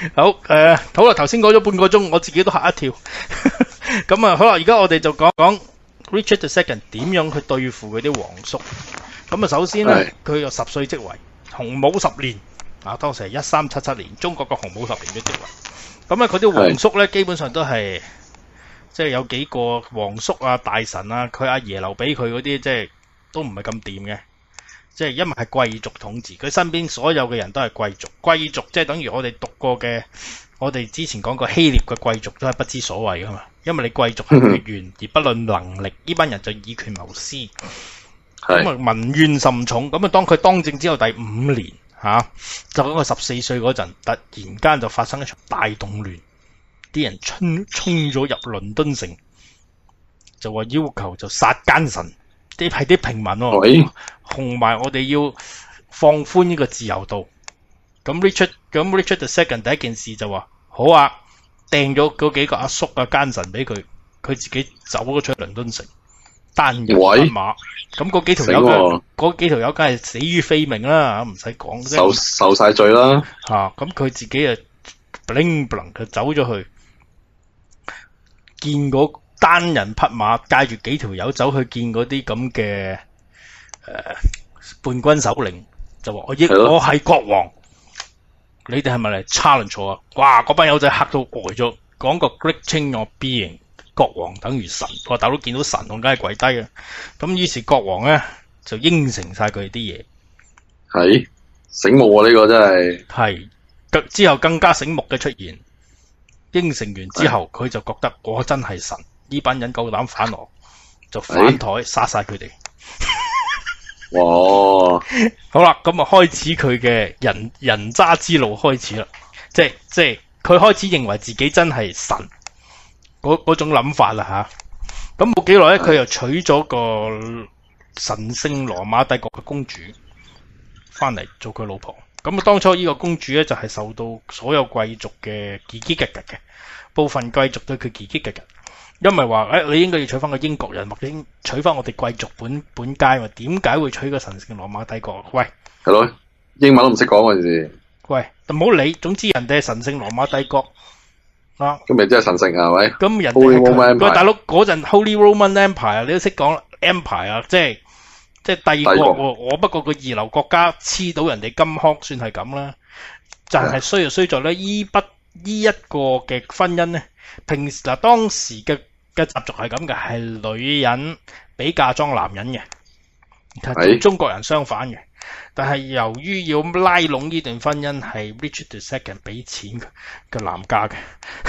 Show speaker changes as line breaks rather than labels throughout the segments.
好好啦，頭先講咗半個鐘，我自己都嚇一跳。咁啊，好啦，而家我哋就講講 Richard II 點樣去對付佢啲皇叔。咁啊，首先咧，佢有10歲即位，洪武10年啊，當時係1377年，中國個洪武10年嘅即位。咁啊，佢啲皇叔咧，基本上都係即係有幾個皇叔啊、大臣啊，佢阿爺留俾佢嗰啲，即係都唔係咁掂嘅。即係因為係貴族統治，佢身邊所有嘅人都係貴族。貴族即係等於我哋讀過嘅，我哋之前講過希臘嘅貴族都係不知所謂噶嘛。因為你貴族係血緣而不論能力，呢班人就以權謀私，咁啊民怨甚重。咁啊，當佢當政之後第5年就喺佢14歲嗰陣，突然間就發生一場大動亂，啲人衝咗入倫敦城，就話要求就殺奸臣。啲係啲平民喎，同埋我哋要放寬呢個自由度。咁 Richard II 第一件事就話好啊，掟咗嗰幾個阿叔啊奸臣俾佢，佢自己走咗出倫敦城，單人匹馬。咁嗰幾條友梗係死於非命啦，唔使講，
受晒罪啦。
咁佢自己啊 bling bling 就走咗去，見嗰單人匹馬帶住幾條友走去見嗰啲咁嘅叛軍首領，就話我係國王，你哋係咪嚟 challenge 我啊？哇！嗰班友仔嚇到呆咗，講個 great change of being， 國王等於神，我大佬見到神我梗係跪低啊！咁於是國王咧就應承晒佢哋啲嘢，
係醒目啊！呢個真
係之後更加醒目嘅出現，應承完之後佢就覺得我真係神。呢班人夠膽反我，就反台殺晒佢哋。
哇！
好啦，咁啊開始佢嘅人渣之路開始啦。即係佢開始認為自己真係神嗰種諗法啦吓。咁冇幾耐咧，佢又娶咗個神聖羅馬帝國嘅公主翻嚟做佢老婆。咁啊，當初呢個公主咧就係受到所有貴族嘅嘰嘰格格嘅，部分貴族對佢嘰嘰格格。因為話你應該要娶翻個英國人，或者娶翻我哋貴族本階嘛？點解會娶個神聖羅馬帝國？喂，
係咯，英文都唔識講嗰陣時。
喂，唔好理，總之人哋係神聖羅馬帝國啊。
咁咪真係神聖啊？係咪？
咁人哋喂大佬嗰陣 Holy Roman Empire 你都識講 Empire 啊，即係帝國喎。我不過個二流國家黐到人哋金殼算係咁啦。但係衰就衰在咧，呢一個嘅婚姻咧，平時嗱當時嘅習俗係咁嘅，係女人俾嫁妝男人嘅，同中國人相反嘅。但係由於要拉攏呢段婚姻，係 Richard II 俾錢嘅男家嘅，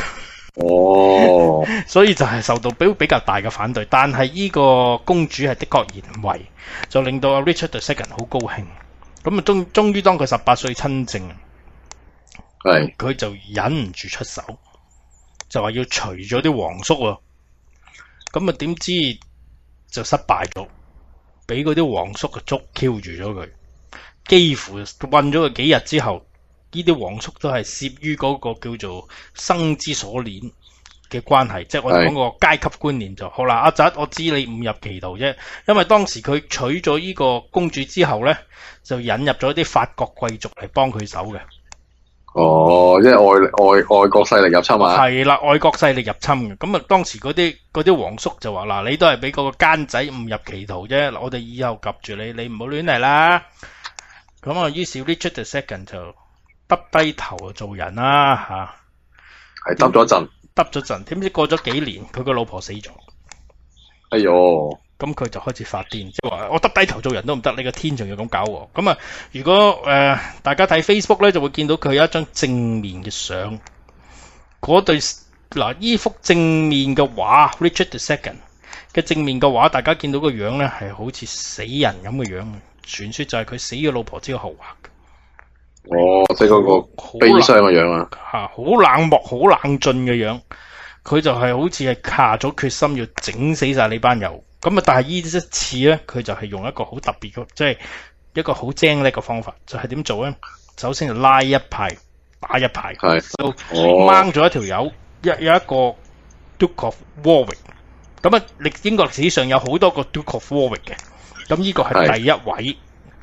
所以就係受到比較大嘅反對。但係呢個公主係的確賢惠，就令到 Richard II 好高興。咁啊，終於當佢18歲親政，佢就忍唔住出手。就話要除咗啲皇叔喎，咁啊點知就失敗咗，俾嗰啲皇叔捉 Q 住咗佢，幾乎韞咗佢幾日之後，呢啲皇叔都係涉於嗰個叫做生之鎖鏈嘅關係，即係我哋講個階級觀念就好啦。阿侄，我知你誤入歧途啫，因為當時佢娶咗呢個公主之後咧，就引入咗啲法國貴族嚟幫佢手嘅。
即係外國勢力入侵啊！
係啦，外國勢力入侵嘅。咁啊，當時嗰啲皇叔就話嗱，你都係俾嗰個奸仔誤入歧途啫，我哋以後及住你，你唔好亂嚟啦。咁啊，於是 Richard II 就耷低頭做人啦吓。
係耷咗陣，
點知過咗幾年，佢個老婆死咗。
哎喲！
咁佢就開始發癲，即係話我耷低頭做人都唔得，你個天仲要咁搞喎。咁啊，如果大家睇 Facebook 咧，就會見到佢有一張正面嘅相。嗰對呢幅正面嘅畫 ，Richard II 嘅正面嘅畫，大家見到個樣咧係好似死人咁嘅樣。傳說就係佢死咗老婆之後畫嘅。
即係嗰個悲傷嘅樣啊！
好冷漠、好冷峻嘅樣。佢就係好似係下咗決心要整死晒你班友。咁啊！但係呢一次咧，佢就係用一個好特別嘅，即係一個好精叻嘅方法，就係點做咧？首先就拉一排打一排，就掹咗一條友，有一個 Duke of Warwick。咁啊，英國歷史上有好多個 Duke of Warwick 嘅，咁呢個係第一位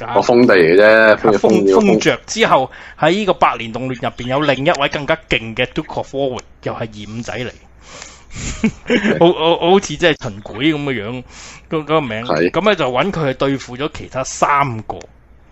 封地嚟啫，
封爵之後喺呢個百年動亂入邊有另一位更加勁嘅 Duke of Warwick， 又係二五仔嚟。好似即係秦檜咁嘅樣，嗰個名，咁咧就揾佢去對付咗其他3個，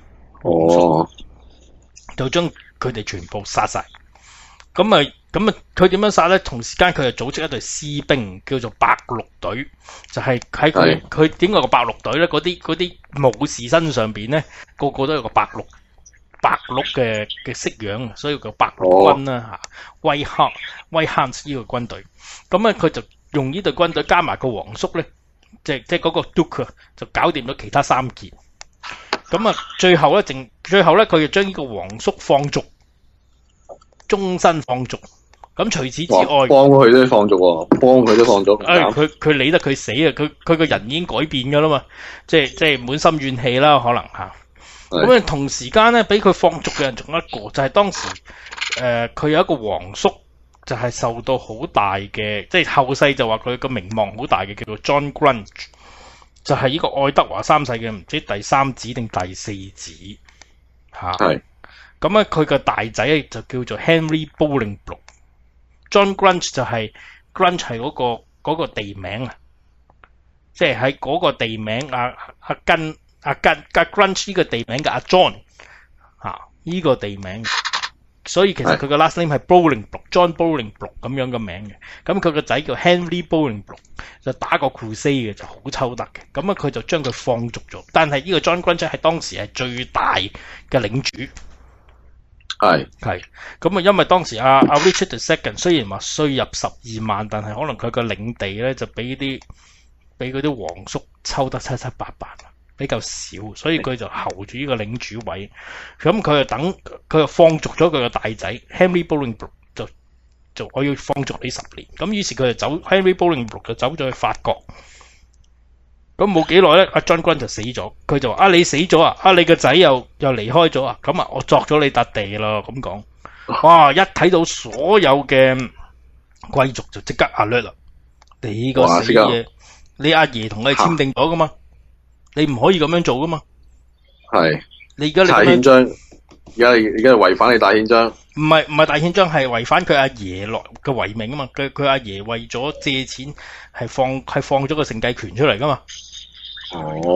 就將佢哋全部殺晒。咁啊，佢點樣殺咧？同時間佢就組織一隊私兵，叫做白鹿隊，就係喺佢點解個白鹿隊咧？嗰啲武士身上邊咧，個個都有個白鹿嘅式樣，所以叫白鹿軍啦嚇。威漢呢個軍隊，咁咧佢就用呢隊軍隊加埋個皇叔咧，即係嗰個 Duke 就搞掂咗其他3件。咁啊，最後咧佢就將呢個皇叔放逐，終身放逐。咁除此之外，
幫佢都放逐喎，
佢理得佢死啊！佢個人已經改變噶啦嘛，即係滿心怨氣啦，可能嚇。咁啊，同時間咧，俾佢放逐嘅人仲有一個，就係當時佢有一個皇叔，就係受到好大嘅，即係後世就話佢個名望好大嘅，叫做 John Grunge， 就係呢個愛德華3世嘅唔知第3子定第4子嚇。咁咧，佢個大仔就叫做 Henry Bolingbroke。John Grunge 就係 Grunge 係嗰個地名啊，即係喺嗰個地名阿 Grunge 呢個地名嘅阿 John 呢個地名，所以其實佢個 last name 係 Bolingbroke，John Bolingbroke 咁樣嘅名嘅。咁佢個仔叫 Henry Bolingbroke， 就打過 Crusade 嘅，就好抽得嘅。咁佢就將佢放逐咗，但係呢個 John Grunge 係當時係最大嘅領主。係咁啊，因為當時阿 Richard II 雖然話稅入12萬，但係可能佢個領地咧就俾嗰啲皇叔抽得七七八八，比較少，所以佢就候住呢個領主位。咁佢就放逐咗佢個大仔 Henry Bolingbroke， 就我要放逐你10年。咁於是佢就走 Henry Bolingbroke 就走咗去法國。咁冇幾耐咧，阿 John Grunge 就死咗，佢就話你死咗啊，你個仔又離開咗啊，咁啊我作咗你笪地咯，咁講。哇！一睇到所有嘅貴族就即刻 alert 啦，你個死嘢，你阿爺同你簽訂咗噶嘛，你唔可以咁樣做噶嘛。你而家大憲章，
而家違反你大憲章。
唔係大憲章，係違反佢阿爺落嘅遺命啊嘛。佢阿爺為咗借錢係放咗個承繼權出嚟噶嘛。
即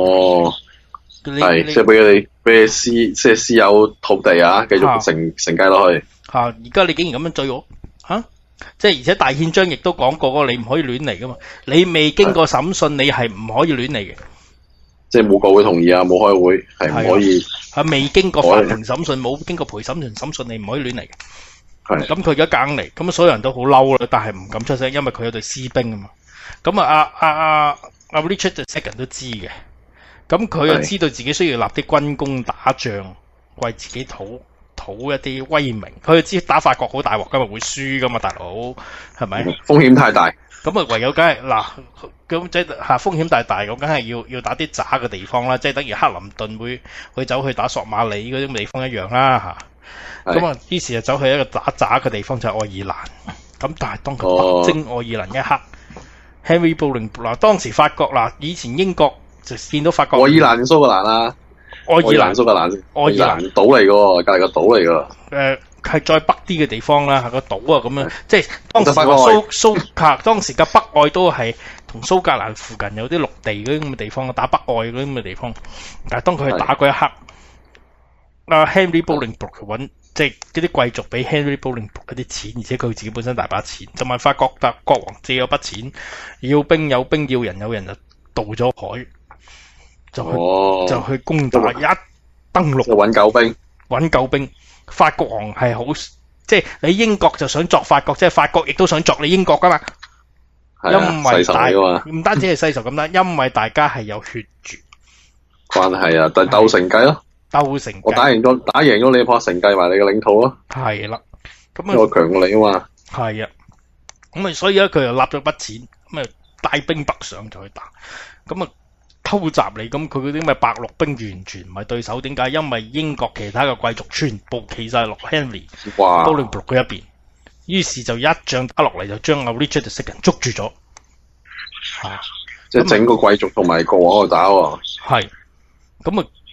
係俾你私有土地啊，繼續承繼落去。
而家你竟然咁樣對我即係而且大憲章亦都講過，你唔可以亂嚟噶嘛。你未經過審訊，你係唔可以亂嚟嘅。
即係冇國會同意啊，冇開會係唔可以。
未經過法庭審訊，冇經過陪審團審訊，你唔可以亂嚟嘅。咁佢而家硬嚟，咁所有人都好嬲啦，但係唔敢出聲，因為佢有隊私兵啊嘛。咁阿Richard II 都知嘅，咁佢又知道自己需要立啲軍功打仗，為自己討一啲威名。佢就知打法國好大鑊，今日會輸噶嘛，大佬係咪？
風險太大。
咁啊，唯有梗係嗱，咁即係風險大，咁梗係要打啲渣嘅地方啦，即係等於克林頓會走去打索馬里嗰啲地方一樣啦嚇。咁於是就走去一個打渣嘅地方就係愛爾蘭。咁但係當佢北征愛爾蘭一刻，Henry Bolingbroke 嗱，當時法國嗱，以前英國就見到法國。愛爾蘭蘇格蘭啊？愛爾蘭蘇格蘭，愛爾蘭島嚟㗎，隔離個島嚟㗎。係再北啲嘅地方啦，個島啊咁樣，即係當時當時嘅北愛都係同蘇格蘭附近有啲陸地嗰啲咁嘅地方，打北愛嗰啲咁嘅地方。但係當佢去打嗰一刻，Henry Bolingbroke 揾即係嗰啲貴族俾 Henry Bolingbroke 一啲錢，而且佢自己本身大把錢，就問法國國王借咗筆錢，要兵有兵，要人有人，就渡咗海，就去攻打，一登陸
就揾救兵。
法國王係好，即係你英國就想作法國，即係法國亦都想作你英國噶嘛。因為唔單止係世仇咁啦，因為大家係有血緣
關係啊，但係鬥承繼咯。鬥承繼，我打贏咗你，怕承繼埋你嘅領土咯。
係啦，咁
我強過你啊嘛。
係啊，咁啊，所以咧佢又立咗筆錢，咁啊帶兵北上就去打，咁啊。偷襲你，咁佢嗰啲咩白鹿兵完全唔係對手，點解？因為英國其他嘅貴族全部企晒落 Henry Bolingbroke 嗰一邊，於是就一仗打落嚟，就將阿 Richard II 捉住咗，
即係整個貴族同埋國王去打喎。
係，咁啊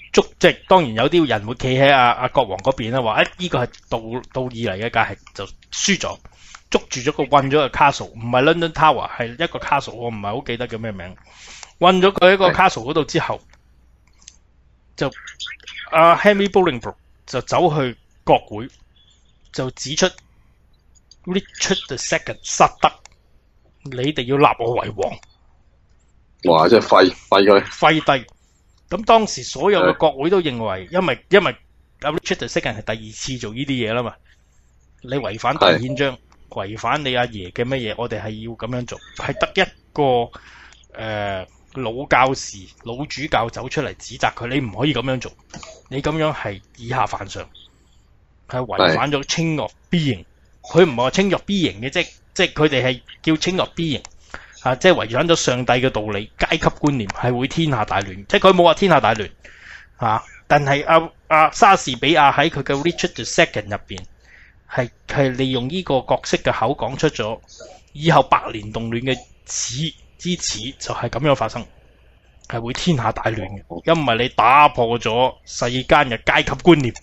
即係當然有啲人會企喺阿國王嗰邊啦，話呢個係道義嚟嘅，但係就輸咗，捉住咗個韞咗個 castle， 唔係 London Tower， 係一個 castle， 我唔係好記得叫咩名，韞咗佢喺個 castle 嗰度之後，就Henry Bolingbroke 就走去國會，就指出 Richard II 失德，你哋要立我為王。
哇！即係廢
低。咁當時所有嘅國會都認為，因為Richard II 係第二次做呢啲嘢啦嘛，你違反大憲章，違反你阿爺嘅乜嘢，我哋係要咁樣做，係得一個老教士、老主教走出嚟指責佢，你唔可以咁樣做，你咁樣係以下犯上，係違反咗 chain of being， 佢唔係話 chain of being 嘅，即係佢哋係叫 chain of being。即係違反咗上帝嘅道理，階級觀念係會天下大亂，即係佢冇話天下大亂，但係莎士比亞喺佢嘅 Richard II 入邊係利用呢個角色嘅口講出咗以後百年動亂嘅始就係咁樣發生，係會天下大亂嘅，因為你打破咗世間嘅階級觀念。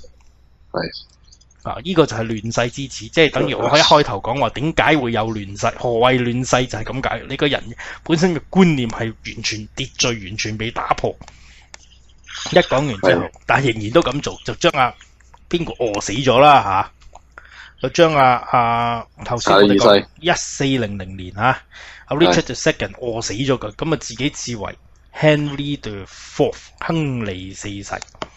呢個就係亂世之始，即係等於我喺一開頭講話點解會有亂世，何謂亂世就係咁解。你個人本身嘅觀念係完全秩序完全被打破。一講完之後，但係仍然都咁做，就將邊個餓死咗啦就將頭先我哋講1400年Richard II 餓死咗佢，咁自己自為 Henry the Fourth 亨利四世。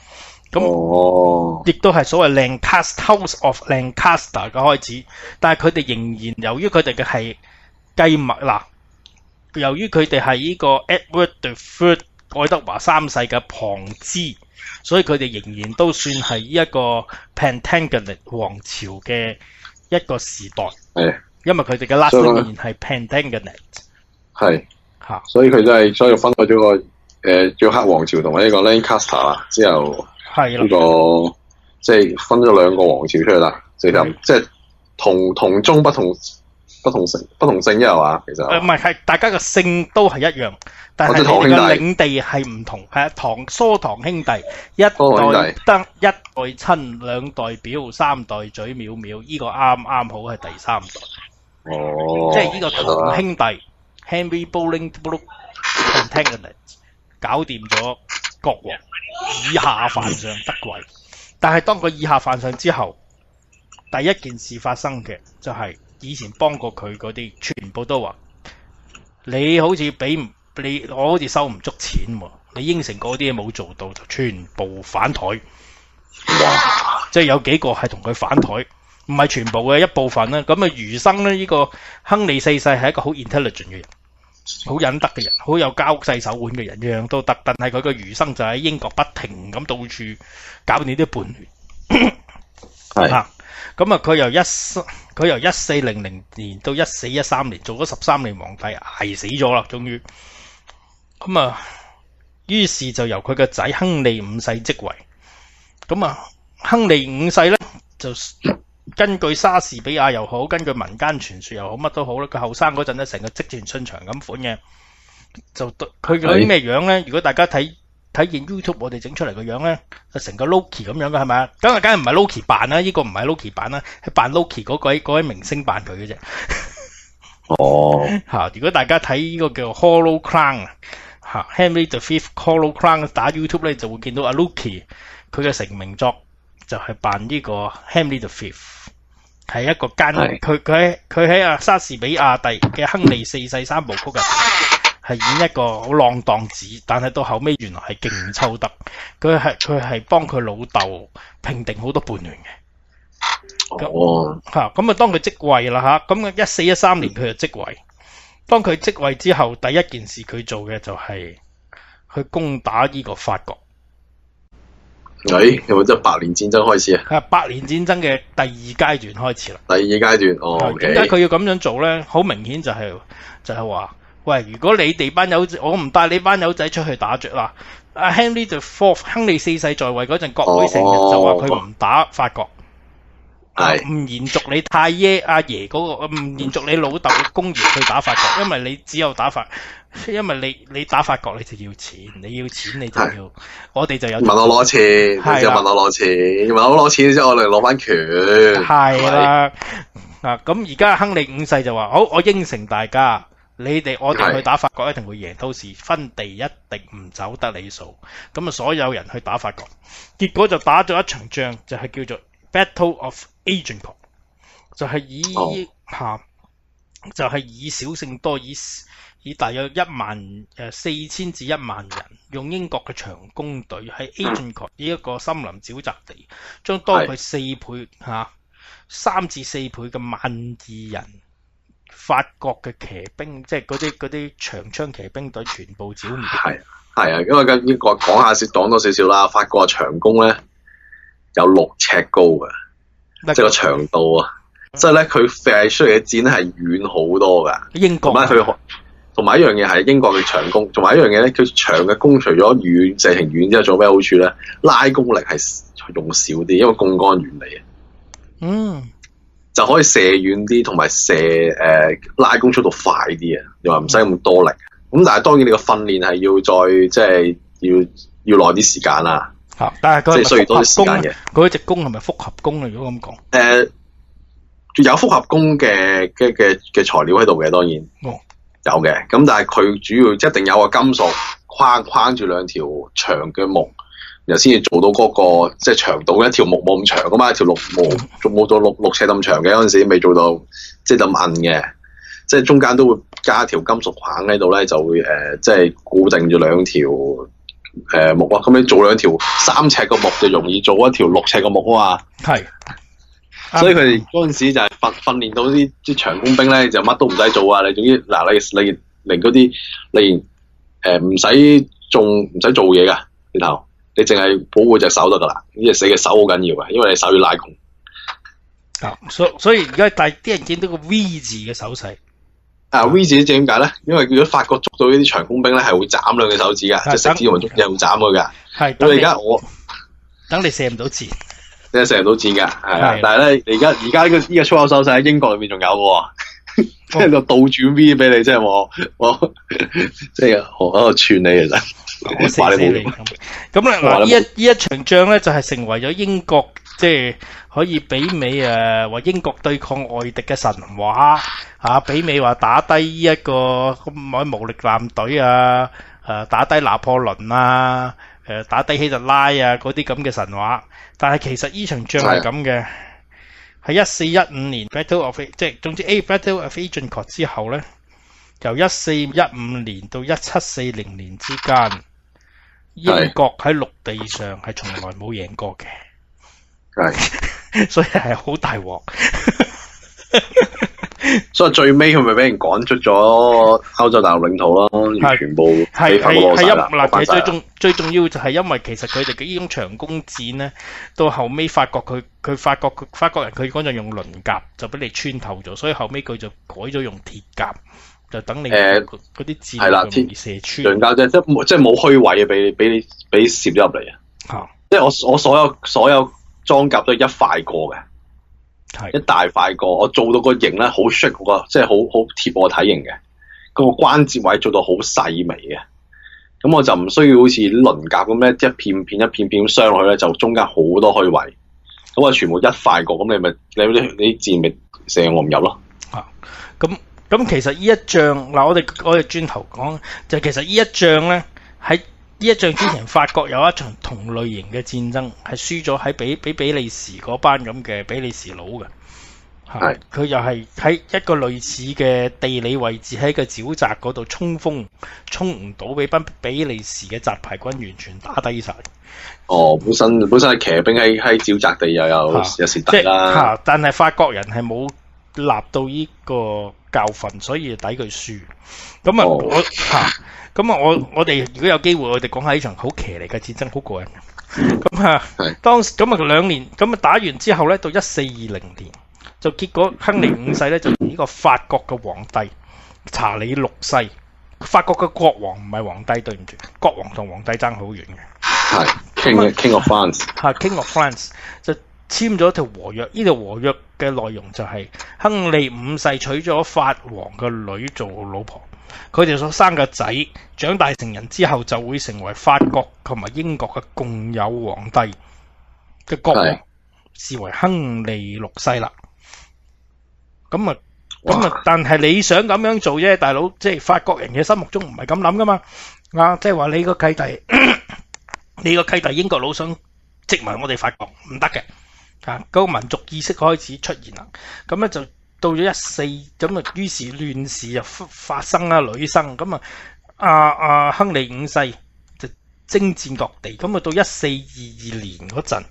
咁亦都係所謂 House of Lancaster 嘅開始，但係佢哋仍然由於佢哋嘅係繼麥由於佢哋係呢個 Edward the Third 愛德華三世嘅旁支，所以佢哋仍然都算係一個 Plantagenet 王朝嘅一個時代。因為佢哋嘅 last name 係 Plantagenet。
所以佢所以分開咗個約克王朝同埋呢個 Lancaster 啦，之後。係啦，即係分咗兩個王朝出去啦，即係同宗不同姓啫係嘛？其實
唔係大家嘅姓都係一樣，但係你哋嘅領地係唔同，係疏堂兄弟，一代得一代親，兩代表，三代嘴藐藐，呢個啱好係第三代。即係呢個堂兄弟 Henry Bolingbroke Plantagenet 搞掂咗國王。以下犯上得位，但係當佢以下犯上之後，第一件事發生嘅就係以前幫過佢嗰啲全部都話你好似我好似收唔足錢喎，你應承嗰啲嘢冇做到，就全部反台。即係有幾個係同佢反台，唔係全部嘅一部分啦。咁餘生咧，呢個亨利四世係一個好 intelligent 嘅人，好忍得嘅人，好有交際手腕嘅人，樣樣都得。但係佢個餘生就喺英國不停咁到處搞呢啲叛亂。佢由1400年到1413年做咗13年皇帝，捱死咗啦，終於。於是就由佢個仔亨利五世即位。亨利五世咧就根據莎士比亞又好，根據民間傳說又好，乜都好啦。佢後生嗰陣咧，成個積田信長咁款嘅，就佢嗰啲咩樣咧？如果大家睇見 YouTube 我哋整出嚟個樣咧，就成個 Loki 咁樣嘅係咪啊？梗係唔係 Loki 扮啦，呢個唔係 Loki 扮啦，係扮 Loki 嗰位明星扮佢嘅啫。如果大家睇呢個叫 Hollow Crown Henry the Fifth Hollow Crown 打 YouTube 咧，就會見到阿 Loki 佢嘅成名作就係扮呢個 Henry the Fifth， 係一個佢喺莎士比亞嘅亨利四世三部曲嘅係演一個好浪蕩子，但係到後尾原來係勁抽得，佢係幫佢老豆平定好多叛亂嘅。咁當佢即位啦咁1413年佢就即位。當佢即位之後，第一件事佢做嘅就係去攻打呢個法國。
有冇即係百年戰爭開始啊？
百年戰爭嘅第二階段開始啦。第二
階段，
點解佢要咁樣做咧？好明顯就係話，喂，如果你哋班友仔，我唔帶你班友仔出去打仗啦。Henry the Fourth 亨利四世在位嗰陣，國會成日就話佢唔打法國。 唔延續你太爺阿爺嗰個，唔延續你老豆嘅功業去打法國，因為你只有打法，因為你打法國你就要錢，你要錢你就要，我哋就有
問我攞錢，就問我攞錢，問我攞錢之後我哋攞翻權。
係啦，咁而家亨利五世就話好，我應承大家。我哋去打法國一定會贏，到時分地一定唔走得你數。咁啊，所有人去打法國，結果就打咗一場仗，就係叫做 Battle of Agincourt， 就係以少勝多，以大約4,000至1萬人，用英國嘅長弓隊喺 Agincourt 呢一個森林沼澤地，將多佢3至4倍嘅萬二人。法國嘅騎兵，即係嗰啲長槍騎兵隊，全部剿滅。係
啊，因為呢個講多少少啦。法國嘅長弓咧有6尺高嘅，即係個長度啊。即係咧，佢射出嚟嘅箭係遠好多噶。英國同埋一樣嘢係英國嘅長弓，同埋一樣嘢咧，佢長嘅弓除咗遠射程遠之後，仲有咩好處咧？拉弓力係用少啲，因為弓桿原理啊。就可以射遠啲，同埋拉弓速度快啲啊！又話唔使咁多力。咁但係當然你個訓練係要再即係要耐啲時間啦。
但係
即係需要多啲時間嘅。
嗰隻弓係咪複合弓啊？如果咁講，
有複合弓嘅材料喺度嘅，當然有嘅。咁但係佢主要一定有個金屬框住兩條長嘅木。然後先至做到嗰個即係長度，一條木冇咁長噶嘛，一條木冇到六尺咁長嘅，嗰陣時未做到即係咁韌嘅，即係中間都會加一條金屬框喺度咧，就會即係固定住兩條木咯。咁你做兩條3尺嘅木就容易做一條6尺嘅木啊嘛。係，所以佢哋嗰陣時就係訓練到啲長弓兵咧，就乜都唔使做啊！你總之你連嗰啲你唔使做嘢噶，然後。你淨係保護隻手得噶啦，呢隻死嘅手好緊要嘅，因為你手要拉弓。
所以而家啲人見到個 V 字嘅手勢。
V 字點解咧？因為如果法國捉到呢啲長弓兵咧，係會斬兩隻手指噶，即係食指同埋中指係會斬佢噶。係。咁而家
等你射唔到箭。
你射唔到箭噶，係啊。但係咧，而家呢個粗口手勢喺英國裏面仲有嘅，即係個倒轉 V 俾你，即係我即係我喺度串你其實。
我射你咁嗱，呢一場仗咧就係成為咗英國即係可以媲美話英國對抗外敵嘅神話媲美話打低呢一個咁無力艦隊打低拿破崙打低希特拉嗰啲咁嘅神話。但係其實呢場仗係咁嘅，喺1415年 Battle of 即係總之 Battle of Agincourt 之後咧。由1415年到1740年之間，英國喺陸地上係從來冇贏過嘅，係，所以係好大鑊。
所以最尾佢咪俾人趕出咗歐洲大陸領土咯，全部俾法國攞晒啦。
其實最重要就係因為其實佢哋嘅呢種長弓箭咧，到後尾法國法國人佢嗰陣用鱗甲就俾你穿透咗，所以後尾佢就改咗用鐵甲。就等你嗰啲箭係啦，容易射穿。
橡膠啫，即係冇虛位啊！俾你攝咗入嚟啊！即係我所有裝甲都係一塊過嘅，係一大塊過。我做到個型咧好 shake 個，即係好貼我體型嘅。個關節位做到好細微嘅，咁我就唔需要好似鱗甲咁咧，一片片咁傷落去咧，就中間好多虛位。咁啊，全部一塊過，咁你啲箭咪射我唔入咯。
咁其實呢一仗嗱，我哋轉頭講，就其實呢一仗咧，喺呢一仗之前，法國有一場同類型嘅戰爭，係輸咗喺俾比利時嗰班咁嘅比利時佬嘅。係佢又係喺一個類似嘅地理位置，喺個沼澤嗰度衝鋒，衝唔到，俾班比利時嘅雜牌軍完全打低晒。
本身係騎兵喺沼澤地又有時抵啦。
但係法國人係冇立到呢個教訓，所以抵佢輸。咁我哋如果有機會，我哋講下呢場好騎呢嘅戰爭，好過癮嘅。咁2年，咁打完之後咧，到1420年，就結果亨利五世咧就同呢個法國嘅皇帝查理六世，法國嘅國王唔係皇帝，對唔住，國王同皇帝爭好遠嘅。
係 King of France。
King of France 簽咗條和約，呢條和約嘅內容就係亨利五世娶咗法王嘅女做老婆，佢哋所生嘅仔長大成人之後就會成為法國同埋英國嘅共有皇帝嘅國王，視為亨利六世啦。咁啊，但係你想咁樣做啫，大佬，即係法國人嘅心目中唔係咁諗噶嘛。即係話你個契弟，你個契弟英國佬想殖民我哋法國，唔得嘅。嗰個民族意識開始出現啦。咁咧就到咗14，咁啊，於是亂事就發生啦，女生咁啊，亨利五世就征戰各地。咁啊，到1422年嗰陣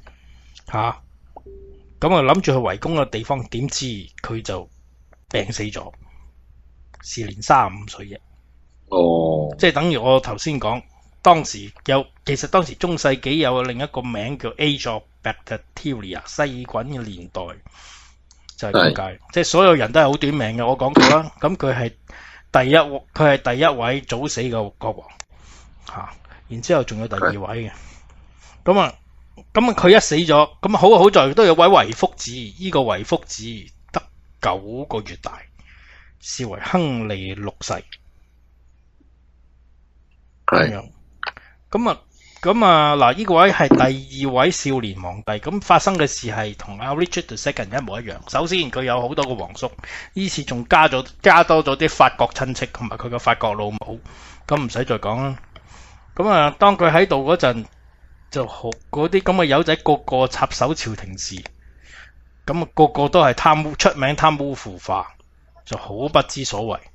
咁啊諗住去圍攻個地方，點知佢就病死咗，時年35歲啫。即係等於我頭先講，其實當時中世紀有另一個名叫 Age of Bacteria 細菌嘅年代，就係咁解。即係所有人都係好短命嘅，我講過啦。咁佢係第一位早死嘅國王然之後仲有第二位嘅。咁啊佢一死咗，咁好在都有位遺腹子，呢個遺腹子得9個月大，視為亨利六世。咁嗱，呢個位係第2位少年皇帝。咁發生嘅事係同阿 Richard II 一模一樣。首先佢有好多個皇叔，呢次仲加多咗啲法國親戚同埋佢個法國老母。咁唔使再講啦。咁當佢喺度嗰陣，就嗰啲咁嘅友仔個個插手朝廷事，咁個個都係出名貪污腐化，就好不知所謂。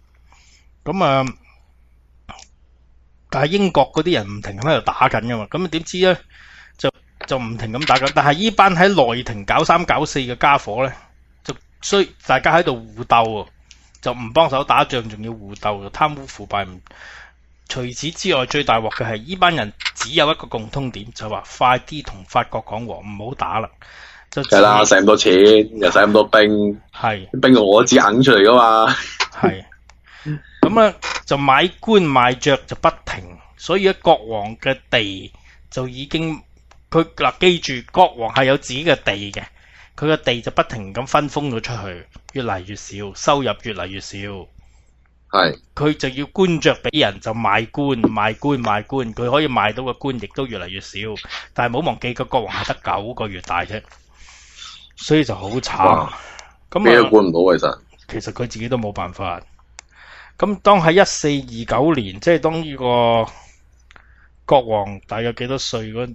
但係英國嗰啲人唔停咁喺度打緊噶嘛，咁點知咧就唔停咁打緊。但係呢班喺內廷搞3搞4嘅家伙咧，就大家喺度互鬥，就唔幫手打仗，仲要互鬥，就貪污腐敗。除此之外，最大鑊嘅係呢班人只有一個共通點，就話快啲同法國講和，唔好打啦。係啦，
使咁多錢，又使咁多兵，兵我自己揞出嚟噶嘛。
咁就買官賣爵就不停，所以國王嘅地就已經記住，國王係有自己嘅地嘅，佢嘅地就不停咁分封咗出去，越嚟越少，收入越嚟越少。佢就要官爵俾人，就賣官，佢可以賣到嘅官亦都越嚟越少。但係冇忘記個國王係得9個月大啫，所以就好慘。咁
咩都管唔到，
其實佢自己都冇辦法。咁當喺1429年，即係當呢個國王大約幾多歲嗰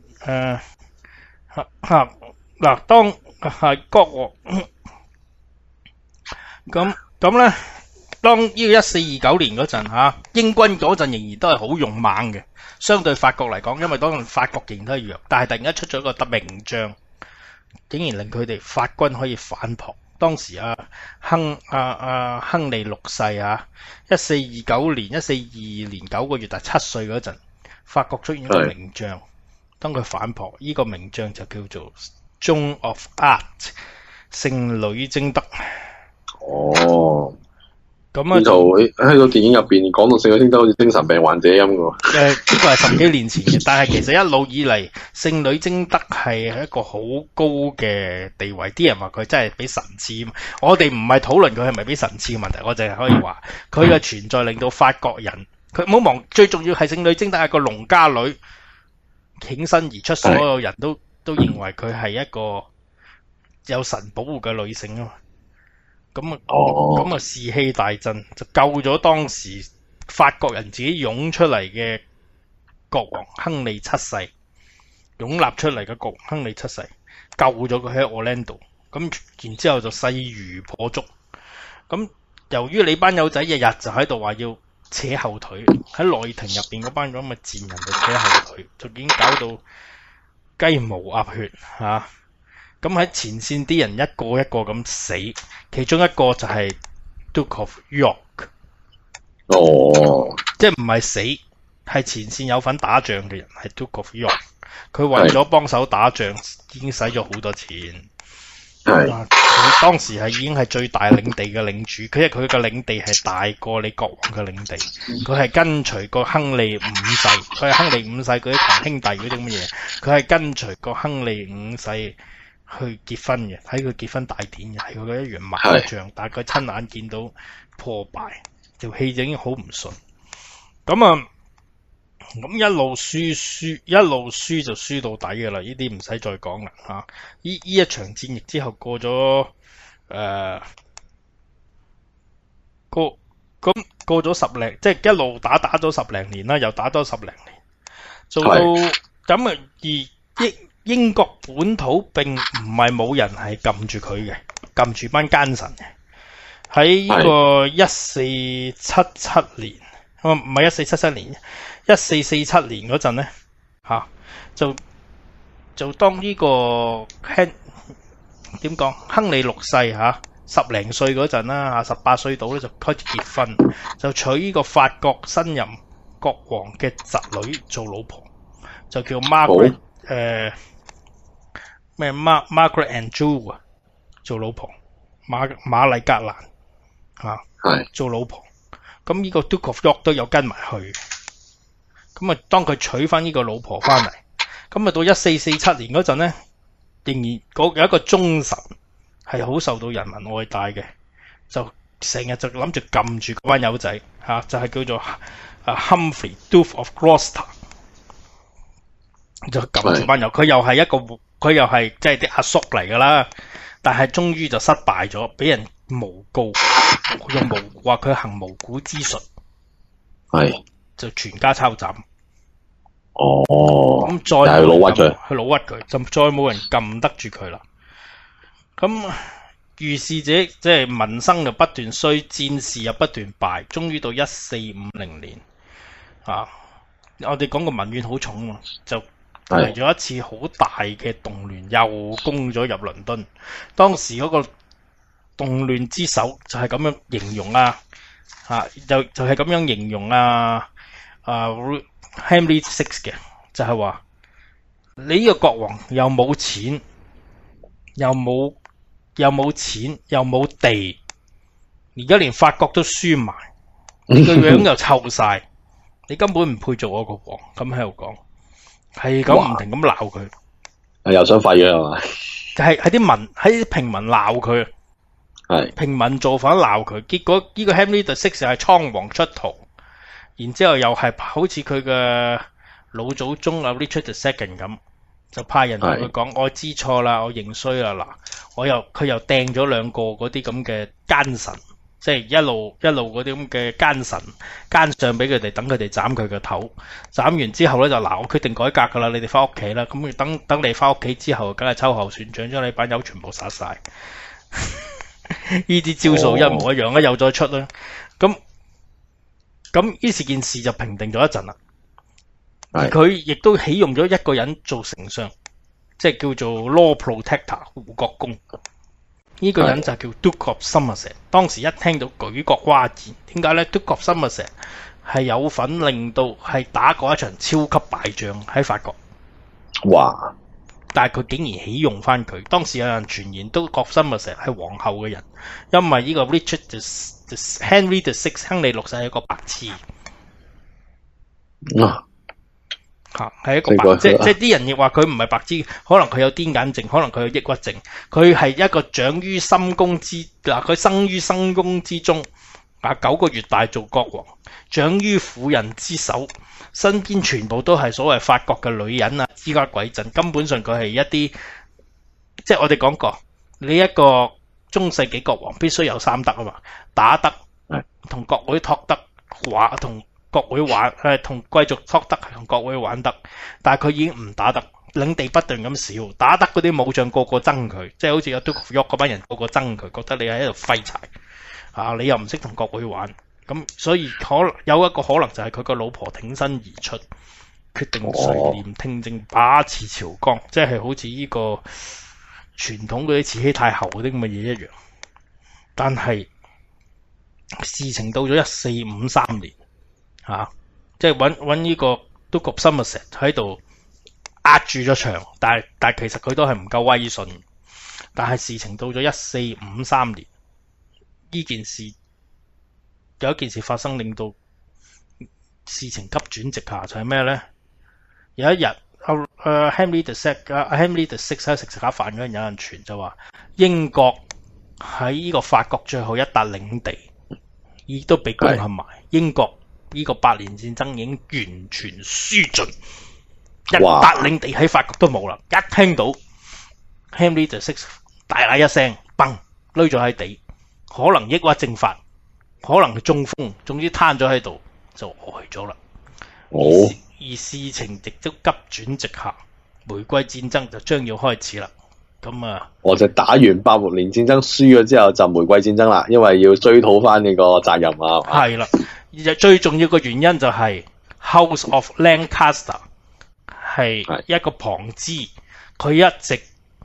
當係國王咁咧，當呢個1429年嗰陣英軍嗰陣仍然都係好勇猛嘅，相對法國嚟講，因為當時法國仍然都係弱，但係突然間出咗一個名將，竟然令佢哋法軍可以反撲。當時亨利六世1429年1422年9個月，但係7歲嗰陣，法國出現一個名將，當佢反撲，呢個名將就叫做 Joan of Arc 聖女貞德。咁
就喺個電影入邊講到聖女貞德好似精神病患者咁嘅。
呢個係10幾年前嘅，但係其實一路以嚟，聖女貞德係一個好高嘅地位。啲人話佢真係俾神賜，我哋唔係討論佢係咪俾神賜嘅問題，我淨係可以話佢嘅存在令到法國人，佢唔好忘，最重要係聖女貞德係個農家女，挺身而出，所有人都認為佢係一個有神保護嘅女性啊嘛。咁士氣大振，就救咗當時法國人自己湧出嚟嘅國王亨利七世，湧立出嚟嘅國王亨利七世，救咗佢喺 Orlando。咁然之後就勢如破竹。咁由於你班友仔日日就喺度話要扯後腿，喺內廷入邊嗰班咁嘅賤人就扯後腿，就已經搞到雞毛鴨血嚇。咁喺前線啲人一個一個咁死，其中一個就係 Duke of York。即係唔係死，係前線有份打仗嘅人，係 Duke of York。佢為咗幫手打仗，已經使咗好多錢。佢當時係已經係最大領地嘅領主，因為佢嘅領地係大過你國王嘅領地。佢係跟隨個亨利五世，佢係亨利五世嗰啲堂兄弟嗰啲咁嘅嘢。佢係跟隨個亨利五世去結婚嘅，睇佢結婚大典嘅，係佢嘅一員猛將，但係佢親眼見到破敗，條氣就已經好唔順。咁一路輸就輸到底㗎啦，呢啲唔使再講啦嚇。呢一場戰役之後過咗過咗10零，即係一路打咗10零年啦，又打多10零年，做到咁啊。而英國本土並唔係冇人係撳住佢嘅，撳住班奸臣嘅。喺呢個1477年，唔係1477年，1447年嗰陣咧嚇，就當呢個點講，亨利6世嚇10零歲嗰陣啦嚇，18歲到咧就開始結婚，就娶呢個法國新任國王嘅侄女做老婆，就叫 Margaret Margaret Anjou 啊，做老婆，瑪麗格蘭做老婆。咁呢個 Duke of York 都有跟埋去。咁啊，當佢娶翻呢個老婆翻嚟，咁啊到1447年嗰陣咧，仍然有一個忠臣係好受到人民愛戴嘅，就成日就諗住撳住嗰班友仔嚇，就係叫做Humphrey Duke of Gloucester， 就撳住班友。佢又係即係啲阿叔嚟噶啦，但係終於就失敗咗，俾人誣告，用話佢行無辜之術，就全家抄斬。咁再係老屈佢，就再冇人撳得住佢啦。咁於是者即係民生就不斷衰，戰事又不斷敗，終於到1450年我哋講個民怨好重啊，就嚟咗一次好大嘅動亂，又攻咗入倫敦。當時嗰個動亂之首就係咁樣形容就係咁樣形容Henry VI 嘅，就係話你呢個國王又冇錢，又冇地，而家連法國都輸埋，你個樣又臭晒，你根本唔配做我個王。咁喺度講，係咁唔停咁鬧佢，
又想廢咗係嘛？
係啲平民鬧佢，平民造反鬧佢，結果呢個 Henry VI 就係倉皇出逃。然之後又係好似佢嘅老祖宗Richard II 咁，就派人同佢講：我知錯啦，我認衰啦。嗱，佢又掟咗2個嗰啲咁嘅奸臣，即係一路嗰啲咁嘅奸臣奸相俾佢哋，等佢哋斬佢個頭。斬完之後咧就嗱，我決定改革噶啦，你哋翻屋企啦。咁等你翻屋企之後，梗係秋後算賬，將你班友全部殺晒。呢啲招數一模一樣啦，又再出啦。咁於是件事就平定咗一陣啦。而佢亦都起用咗一個人做丞相，即係叫做 Law Protector 護國公。呢個人就叫 Duke of Somerset。當時一聽到舉國譁然，點解咧？ Duke of Somerset 係有份令到係打過一場超級敗仗喺法國。
哇！
但係佢竟然起用翻佢。當時有人傳言 Duke of Somerset 係皇后嘅人，因為呢個 Henry VI 亨利6世係一個白痴。係一個白痴，即係啲人亦話佢唔係白痴，可能佢有癲癇症，可能佢有抑鬱症。佢係一個長於深宮之佢生於深宮之中，9個月大做國王，長於婦人之手，身邊全部都係所謂法國嘅女人啊，之家鬼陣。根本上佢係一啲，即係我哋講過，你一個中世紀國王必須有3德啊嘛，打得，同國會托得，同國會玩，同貴族托得，同國會玩得。但係佢已經唔打得，領地不斷咁少，打得嗰啲武將個個憎佢，即係好似有 Duke of York 嗰班人個個憎佢，覺得你喺度廢柴你又唔識同國會玩。咁所以有一個可能就係佢個老婆挺身而出，決定垂簾聽政，把持朝綱，即係好似呢個傳統嗰啲慈禧太后嗰啲咁嘅嘢一樣。但係事情到咗1453年，即係揾呢個 Duke of Somerset 喺度壓住咗場，但係其實佢都係唔夠威信。但係事情到咗1453年，呢件事有一件事發生，令到事情急轉直下，就係咩呢？有一日 Henry the Sixth 喺食下飯嗰陣有人傳就話英國喺呢個法國最後一笪領地亦都被攻陷埋，英國呢個8年戰爭已經完全輸盡，一笪領地喺法國都冇啦。一聽到 Henry the Sixth 大嗌一聲，崩，攣咗喺地，可能抑鬱症發，可能中風，總之攤咗喺度就呆咗啦。而事情亦都急轉直下，玫瑰戰爭就將要開始啦。咁啊，
我就打完八國聯戰爭輸咗之後就玫瑰戰爭啦，因為要追討翻呢個責任啊。
係啦，最重要嘅原因就係 House of Lancaster 係一個旁支，佢一直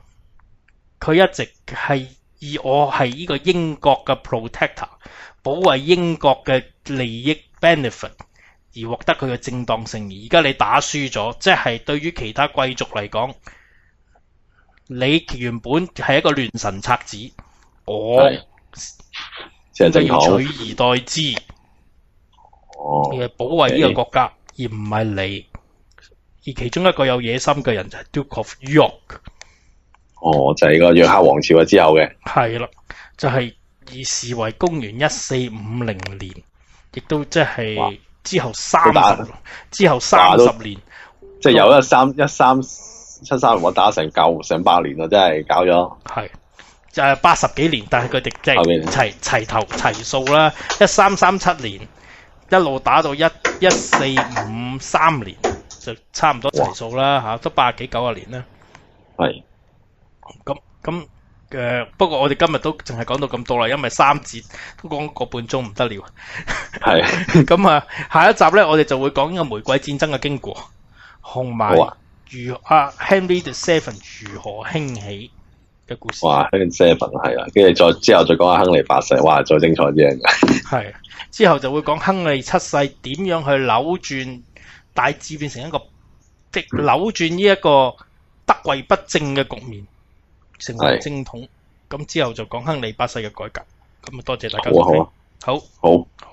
係以我係呢個英國嘅 protector， 保衛英國嘅利益 benefit 而獲得佢嘅正當性。而家你打輸咗，即係對於其他貴族嚟講，你原本係一個亂臣賊子，我應該要取而代之，而保衛呢個國家，而唔係你。而其中一個有野心嘅人就係 Duke of York。
就係個約克王朝之後嘅。係
啦，就係以視為公元1450年，亦都即係之後30年，
即係由1373我打成百年啦，真係搞咗。
係就係80幾年，但係佢哋即係齊數啦。1337年一路打到1453年，就差唔多齊數啦嚇，都80幾90年啦。
係。
咁不過我哋今日都淨係講到咁多啦，因為3節都講個半鐘唔得了。
係。
咁啊，下一集咧，我哋就會講呢個玫瑰戰爭嘅經過，同埋如Henry the Seventh 如何興起嘅故事。
哇 ，Henry the Seventh 係啦，跟住之後再講下亨利8世，哇，再精彩啲。
係。之後就會講亨利7世點樣去扭轉大致變成一個即扭轉呢一個得位不正嘅局面，成為正統。咁之後就講亨利8世嘅改革。咁啊，多謝大家。
好。